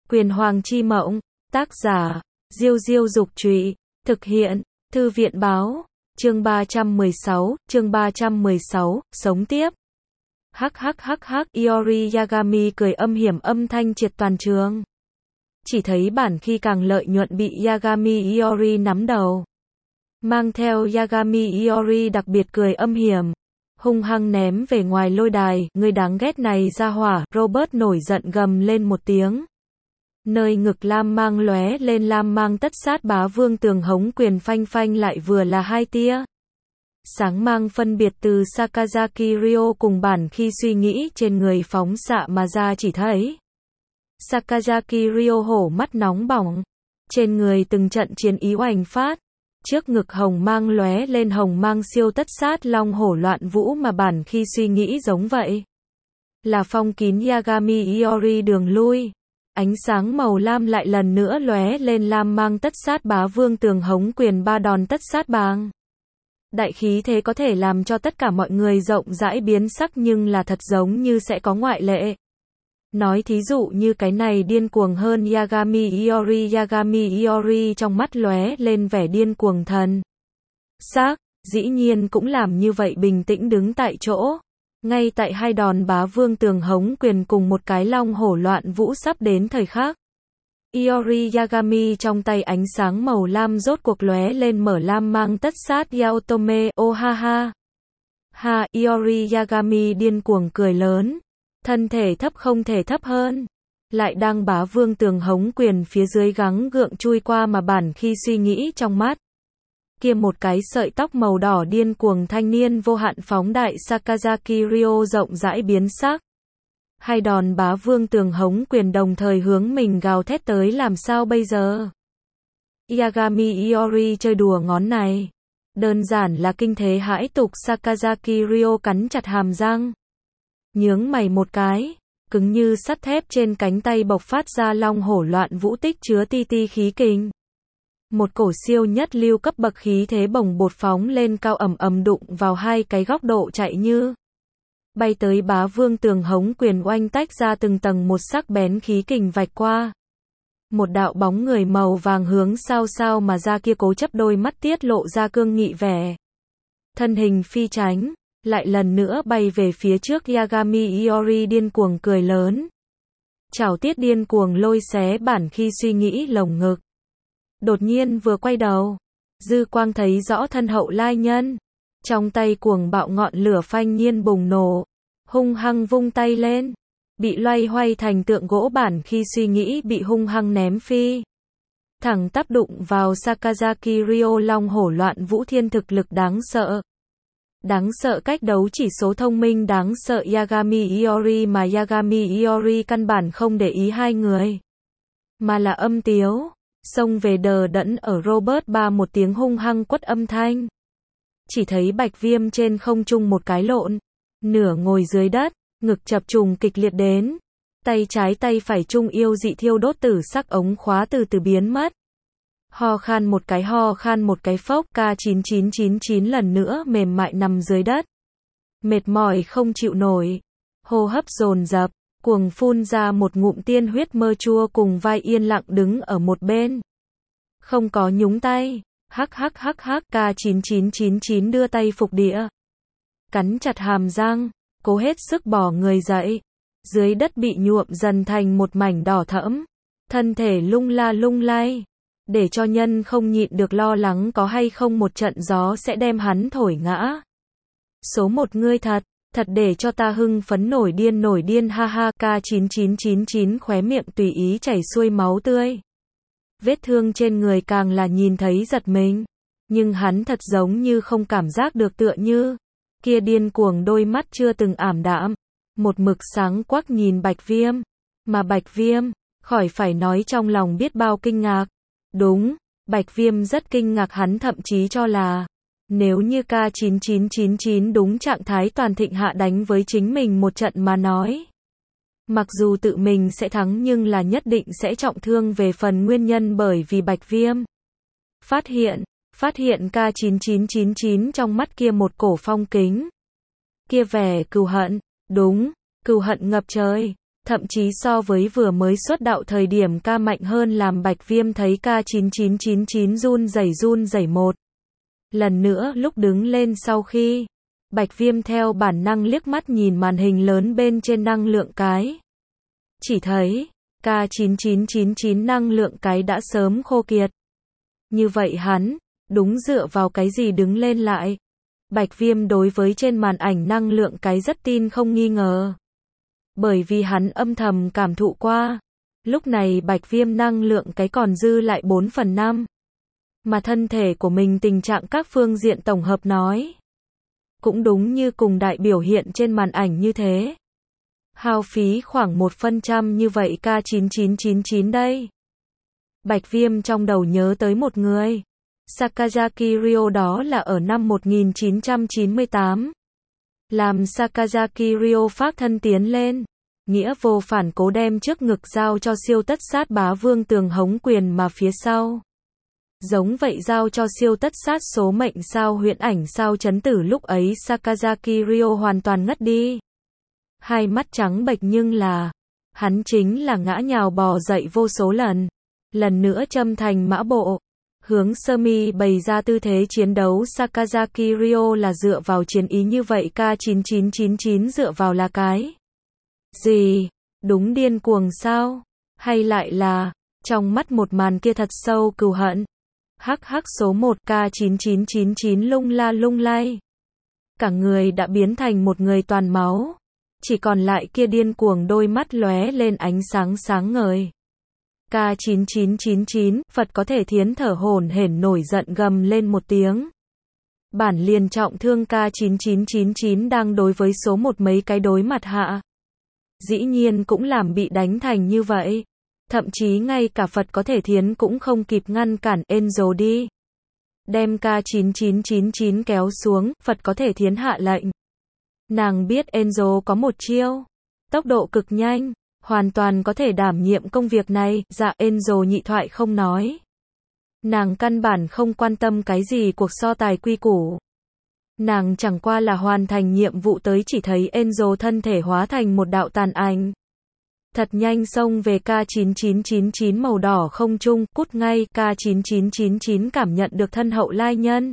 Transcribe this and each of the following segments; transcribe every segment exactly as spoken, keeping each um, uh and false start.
Quyền Hoàng chi mộng, tác giả, Diêu Diêu Dục Trụy, thực hiện, Thư viện Báo, chương ba trăm mười sáu, chương ba trăm mười sáu, sống tiếp. Hắc hắc hắc hắc, Iori Yagami cười âm hiểm, âm thanh triệt toàn trường. Chỉ thấy bản khi càng lợi nhuận bị Yagami Iori nắm đầu. Mang theo Yagami Iori đặc biệt cười âm hiểm, hung hăng ném về ngoài lôi đài, người đáng ghét này ra hỏa, Robert nổi giận gầm lên một tiếng. Nơi ngực lam mang lóe lên lam mang tất sát bá vương tường hống quyền phanh phanh lại vừa là hai tia sáng mang phân biệt từ Sakazaki Ryo cùng bản khi suy nghĩ trên người phóng xạ mà ra, chỉ thấy Sakazaki Ryo hổ mắt nóng bỏng, trên người từng trận chiến ý oanh phát, trước ngực hồng mang lóe lên hồng mang siêu tất sát long hổ loạn vũ mà bản khi suy nghĩ giống vậy. Là phong kín Yagami Iori đường lui. Ánh sáng màu lam lại lần nữa lóe lên lam mang tất sát bá vương tường hống quyền ba đòn tất sát bàng. Đại khí thế có thể làm cho tất cả mọi người rộng rãi biến sắc, nhưng là thật giống như sẽ có ngoại lệ. Nói thí dụ như cái này điên cuồng hơn Yagami Iori. Yagami Iori trong mắt lóe lên vẻ điên cuồng thần sắc, dĩ nhiên cũng làm như vậy, bình tĩnh đứng tại chỗ. Ngay tại hai đòn bá vương tường hống quyền cùng một cái long hổ loạn vũ sắp đến thời khắc, Iori Yagami trong tay ánh sáng màu lam rốt cuộc lóe lên, mở lam mang tất sát Yaotome, ô ha ha. Ha, Iori Yagami điên cuồng cười lớn, thân thể thấp không thể thấp hơn, lại đang bá vương tường hống quyền phía dưới gắng gượng chui qua mà bản khi suy nghĩ trong mắt. Kia một cái sợi tóc màu đỏ điên cuồng thanh niên vô hạn phóng đại Sakazaki Ryo rộng rãi biến sắc. Hai đòn bá vương tường hống quyền đồng thời hướng mình gào thét tới, làm sao bây giờ? Yagami Iori chơi đùa ngón này. Đơn giản là kinh thế hãi tục. Sakazaki Ryo cắn chặt hàm răng, nhướng mày một cái, cứng như sắt thép trên cánh tay bộc phát ra long hổ loạn vũ tích chứa ti ti khí kình. Một cổ siêu nhất lưu cấp bậc khí thế bồng bột phóng lên cao, ầm ầm đụng vào hai cái góc độ chạy như bay tới bá vương tường hống quyền, oanh tách ra từng tầng một sắc bén khí kình vạch qua. Một đạo bóng người màu vàng hướng sao sao mà ra, kia cố chấp đôi mắt tiết lộ ra cương nghị vẻ. Thân hình phi tránh, lại lần nữa bay về phía trước. Yagami Iori điên cuồng cười lớn, chảo tiết điên cuồng lôi xé bản khi suy nghĩ lồng ngực. Đột nhiên vừa quay đầu, dư quang thấy rõ thân hậu lai nhân, trong tay cuồng bạo ngọn lửa phanh nhiên bùng nổ, hung hăng vung tay lên, bị loay hoay thành tượng gỗ bản khi suy nghĩ bị hung hăng ném phi, thẳng tắp đụng vào Sakazaki Ryo. Long hổ loạn vũ thiên thực lực đáng sợ, đáng sợ cách đấu chỉ số thông minh đáng sợ Yagami Iori, mà Yagami Iori căn bản không để ý hai người, mà là âm tiếu xông về đờ đẫn ở Robert. Ba một tiếng hung hăng quất âm thanh, chỉ thấy Bạch Viêm trên không trung một cái lộn, nửa ngồi dưới đất, ngực chập trùng kịch liệt đến, tay trái tay phải trung yêu dị thiêu đốt tử sắc ống khóa từ từ biến mất. Ho khan một cái, ho khan một cái, phốc. K chín chín chín chín lần nữa mềm mại nằm dưới đất, mệt mỏi không chịu nổi, hô hấp dồn dập, cuồng phun ra một ngụm tiên huyết mơ chua, cùng vai yên lặng đứng ở một bên, không có nhúng tay. Hắc hắc hắc hắc. K chín chín chín chín đưa tay phục địa, cắn chặt hàm răng, cố hết sức bỏ người dậy. Dưới đất bị nhuộm dần thành một mảnh đỏ thẫm, thân thể lung la lung lay, để cho nhân không nhịn được lo lắng có hay không một trận gió sẽ đem hắn thổi ngã. Số một ngươi thật, thật để cho ta hưng phấn nổi điên nổi điên, ha ha. K chín chín chín chín khóe miệng tùy ý chảy xuôi máu tươi. Vết thương trên người càng là nhìn thấy giật mình, nhưng hắn thật giống như không cảm giác được, tựa như kia điên cuồng đôi mắt chưa từng ảm đạm, một mực sáng quắc nhìn Bạch Viêm, mà Bạch Viêm, khỏi phải nói trong lòng biết bao kinh ngạc. Đúng, Bạch Viêm rất kinh ngạc, hắn thậm chí cho là nếu như K chín chín chín chín đúng trạng thái toàn thịnh hạ đánh với chính mình một trận mà nói, mặc dù tự mình sẽ thắng nhưng là nhất định sẽ trọng thương. Về phần nguyên nhân, bởi vì Bạch Viêm phát hiện, phát hiện K chín chín chín chín trong mắt kia một cổ phong kính, kia vẻ cừu hận, đúng, cừu hận ngập trời, thậm chí so với vừa mới xuất đạo thời điểm ca mạnh hơn, làm Bạch Viêm thấy ca chín chín chín chín run rẩy run rẩy một lần nữa lúc đứng lên. Sau khi Bạch Viêm theo bản năng liếc mắt nhìn màn hình lớn bên trên năng lượng cái, chỉ thấy ca chín chín chín chín năng lượng cái đã sớm khô kiệt. Như vậy hắn đúng dựa vào cái gì đứng lên lại? Bạch Viêm đối với trên màn ảnh năng lượng cái rất tin không nghi ngờ. Bởi vì hắn âm thầm cảm thụ qua, lúc này Bạch Viêm năng lượng cái còn dư lại bốn phần năm. Mà thân thể của mình tình trạng các phương diện tổng hợp nói, cũng đúng như cùng đại biểu hiện trên màn ảnh như thế. Hao phí khoảng một phần trăm như vậy ca chín chín chín chín đây. Bạch Viêm trong đầu nhớ tới một người. Sakazaki Ryo, đó là ở năm một nghìn chín trăm chín mươi tám. Làm Sakazaki Ryo phát thân tiến lên, nghĩa vô phản cố đem trước ngực giao cho siêu tất sát bá vương Tường Hống Quyền, mà phía sau giống vậy giao cho siêu tất sát số mệnh sao huyễn ảnh sao chấn tử. Lúc ấy Sakazaki Ryo hoàn toàn ngất đi. Hai mắt trắng bệch, nhưng là hắn chính là ngã nhào bò dậy vô số lần. Lần nữa châm thành mã bộ, hướng sơ mi bày ra tư thế chiến đấu. Sakazaki Ryo là dựa vào chiến ý như vậy, ca chín chín chín chín dựa vào là cái gì? Đúng điên cuồng sao? Hay lại là trong mắt một màn kia thật sâu cừu hận? Hắc hắc số một ca chín chín chín chín lung la lung lay. Cả người đã biến thành một người toàn máu. Chỉ còn lại kia điên cuồng đôi mắt lóe lên ánh sáng sáng ngời. ca chín chín chín chín, Phật có thể thiến thở hổn hển nổi giận gầm lên một tiếng. Bản liền trọng thương ca chín chín chín chín đang đối với số một mấy cái đối mặt hạ. Dĩ nhiên cũng làm bị đánh thành như vậy. Thậm chí ngay cả Phật có thể thiến cũng không kịp ngăn cản Enzo đi. Đem ca chín chín chín chín kéo xuống, Phật có thể thiến hạ lệnh. Nàng biết Enzo có một chiêu, tốc độ cực nhanh, hoàn toàn có thể đảm nhiệm công việc này. Dạ, Enzo nhị thoại không nói. Nàng căn bản không quan tâm cái gì cuộc so tài quy củ. Nàng chẳng qua là hoàn thành nhiệm vụ tới, chỉ thấy Enzo thân thể hóa thành một đạo tàn ảnh. Thật nhanh xông về ca chín chín chín chín màu đỏ không trung, cút ngay. Ca chín chín chín chín cảm nhận được thân hậu lai nhân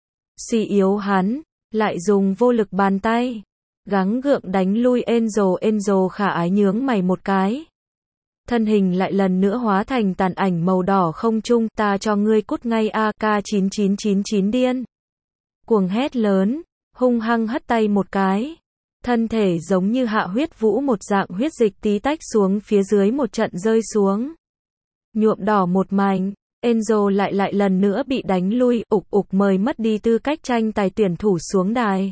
suy yếu, hắn lại dùng vô lực bàn tay gắng gượng đánh lui Enzo. Enzo khả ái nhướng mày một cái, thân hình lại lần nữa hóa thành tàn ảnh màu đỏ không trung. Ta cho ngươi cút ngay a! Ca chín chín chín chín điên cuồng hét lớn, hung hăng hất tay một cái, thân thể giống như hạ huyết vũ một dạng, huyết dịch tí tách xuống phía dưới một trận rơi xuống, nhuộm đỏ một mảnh. Enzo lại lại lần nữa bị đánh lui. Ục ục, mời mất đi tư cách tranh tài tuyển thủ xuống đài.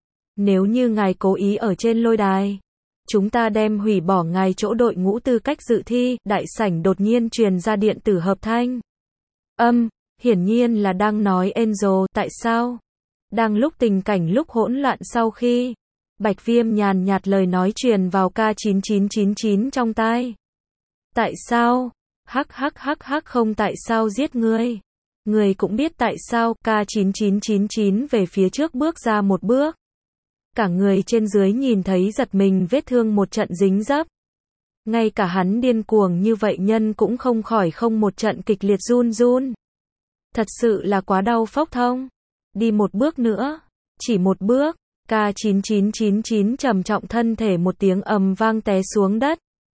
Nếu như ngài cố ý ở trên lôi đài, chúng ta đem hủy bỏ ngài chỗ đội ngũ tư cách dự thi. Đại sảnh đột nhiên truyền ra điện tử hợp thanh âm, hiển nhiên là đang nói Enzo. Tại sao? Đang lúc tình cảnh lúc hỗn loạn, sau khi Bạch Viêm nhàn nhạt lời nói truyền vào ca chín chín chín chín trong tai. Tại sao? Hắc hắc hắc hắc, không tại sao giết ngươi. Ngươi cũng biết tại sao. Ca chín chín chín chín về phía trước bước ra một bước. Cả người trên dưới nhìn thấy giật mình, vết thương một trận dính dấp. Ngay cả hắn điên cuồng như vậy nhân cũng không khỏi không một trận kịch liệt run run. Thật sự là quá đau phốc thông. Đi một bước nữa, chỉ một bước, ca chín chín chín chín trầm trọng thân thể một tiếng ầm vang té xuống đất.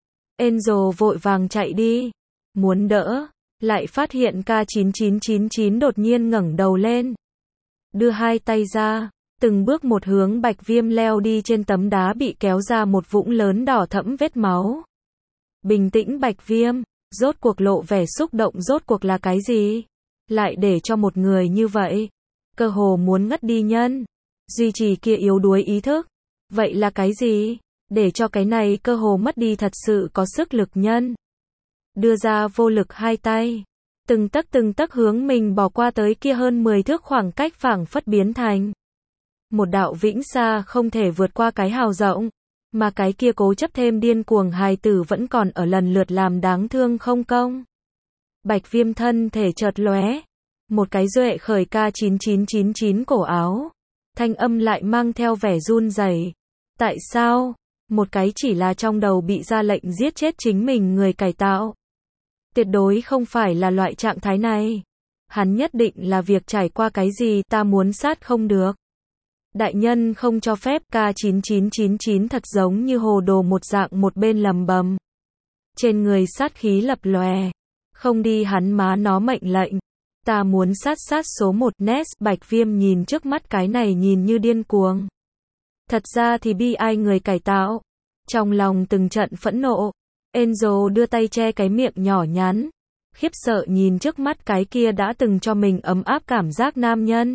Enzo vội vàng chạy đi, muốn đỡ, lại phát hiện ca chín chín chín chín đột nhiên ngẩng đầu lên, đưa hai tay ra, từng bước một hướng Bạch Viêm leo đi. Trên tấm đá bị kéo ra một vũng lớn đỏ thẫm vết máu. Bình tĩnh Bạch Viêm, rốt cuộc lộ vẻ xúc động. Rốt cuộc là cái gì? Lại để cho một người như vậy, cơ hồ muốn ngất đi nhân, duy trì kia yếu đuối ý thức. Vậy là cái gì? Để cho cái này cơ hồ mất đi thật sự có sức lực nhân, đưa ra vô lực hai tay, từng tấc từng tấc hướng mình bỏ qua tới kia hơn mười thước khoảng cách, phảng phất biến thành một đạo vĩnh xa không thể vượt qua cái hào rộng, mà cái kia cố chấp thêm điên cuồng hài tử vẫn còn ở lần lượt làm đáng thương không công. Bạch Viêm thân thể chợt lóe, một cái duệ khởi ca chín chín chín chín cổ áo, thanh âm lại mang theo vẻ run rẩy. Tại sao? một cái chỉ là trong đầu bị ra lệnh giết chết chính mình người cải tạo. Tuyệt đối không phải là loại trạng thái này. Hắn nhất định là việc trải qua cái gì ta muốn sát không được. Đại nhân không cho phép. K chín chín chín chín thật giống như hồ đồ một dạng một bên lầm bầm. Trên người sát khí lập lòe. Không đi hắn má nó mệnh lệnh. Ta muốn sát sát số một. Ness. Bạch Viêm nhìn trước mắt cái này nhìn như điên cuồng. Thật ra thì bi ai người cải tạo. Trong lòng từng trận phẫn nộ. Enzo đưa tay che cái miệng nhỏ nhắn. Khiếp sợ nhìn trước mắt cái kia đã từng cho mình ấm áp cảm giác nam nhân.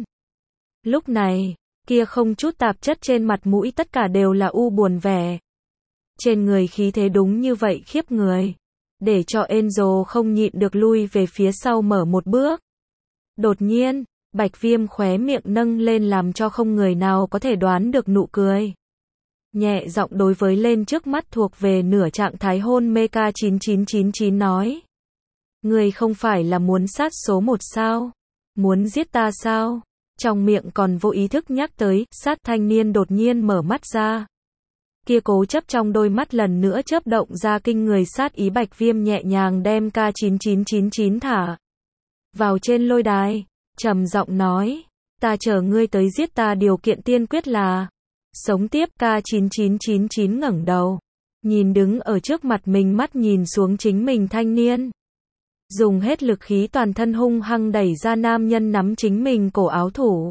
Lúc này, kia không chút tạp chất trên mặt mũi tất cả đều là u buồn vẻ. Trên người khí thế đúng như vậy khiếp người. Để cho Enzo không nhịn được lui về phía sau mở một bước. Đột nhiên, Bạch Viêm khóe miệng nâng lên làm cho không người nào có thể đoán được nụ cười. Nhẹ giọng đối với lên trước mắt thuộc về nửa trạng thái hôn mê K chín chín chín chín nói. Người không phải là muốn sát số một sao? Muốn giết ta sao? Trong miệng còn vô ý thức nhắc tới, sát thanh niên đột nhiên mở mắt ra. Kia cố chấp trong đôi mắt lần nữa chớp động ra kinh người sát ý. Bạch Viêm nhẹ nhàng đem K chín chín chín chín thả vào trên lôi đài, trầm giọng nói, ta chờ ngươi tới giết ta điều kiện tiên quyết là sống tiếp. K chín chín chín chín ngẩng đầu, nhìn đứng ở trước mặt mình mắt nhìn xuống chính mình thanh niên. Dùng hết lực khí toàn thân hung hăng đẩy ra nam nhân nắm chính mình cổ áo thủ.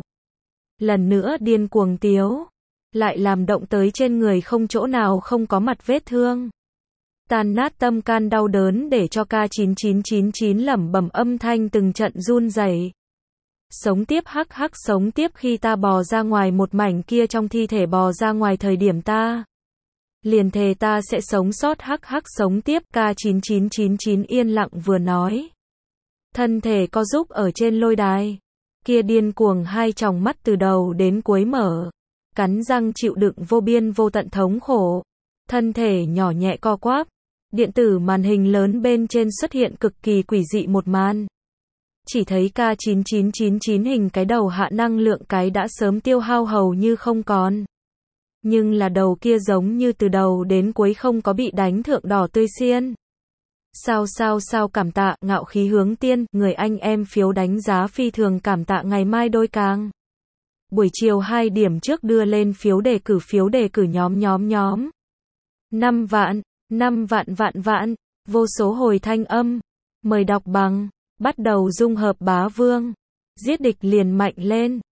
Lần nữa điên cuồng tiếu. Lại làm động tới trên người không chỗ nào không có mặt vết thương. Tan nát tâm can đau đớn để cho K chín chín chín chín lẩm bẩm âm thanh từng trận run rẩy. Sống tiếp hắc hắc sống tiếp khi ta bò ra ngoài một mảnh kia trong thi thể bò ra ngoài thời điểm ta. Liền thề ta sẽ sống sót hắc hắc sống tiếp. K chín chín chín chín yên lặng vừa nói. Thân thể co giúp ở trên lôi đài. Kia điên cuồng hai tròng mắt từ đầu đến cuối mở. Cắn răng chịu đựng vô biên vô tận thống khổ. Thân thể nhỏ nhẹ co quắp. Điện tử màn hình lớn bên trên xuất hiện cực kỳ quỷ dị một màn. Chỉ thấy K chín chín chín chín hình cái đầu hạ năng lượng cái đã sớm tiêu hao hầu như không còn. Nhưng là đầu kia giống như từ đầu đến cuối không có bị đánh thượng đỏ tươi xiên. Sao sao sao cảm tạ, ngạo khí hướng tiên, người anh em phiếu đánh giá phi thường cảm tạ ngày mai đôi càng. Buổi chiều hai điểm trước đưa lên phiếu đề cử phiếu đề cử nhóm nhóm nhóm. năm vạn, năm vạn vạn vạn, vô số hồi thanh âm. Mời đọc bằng, bắt đầu dung hợp bá vương. Giết địch liền mạnh lên.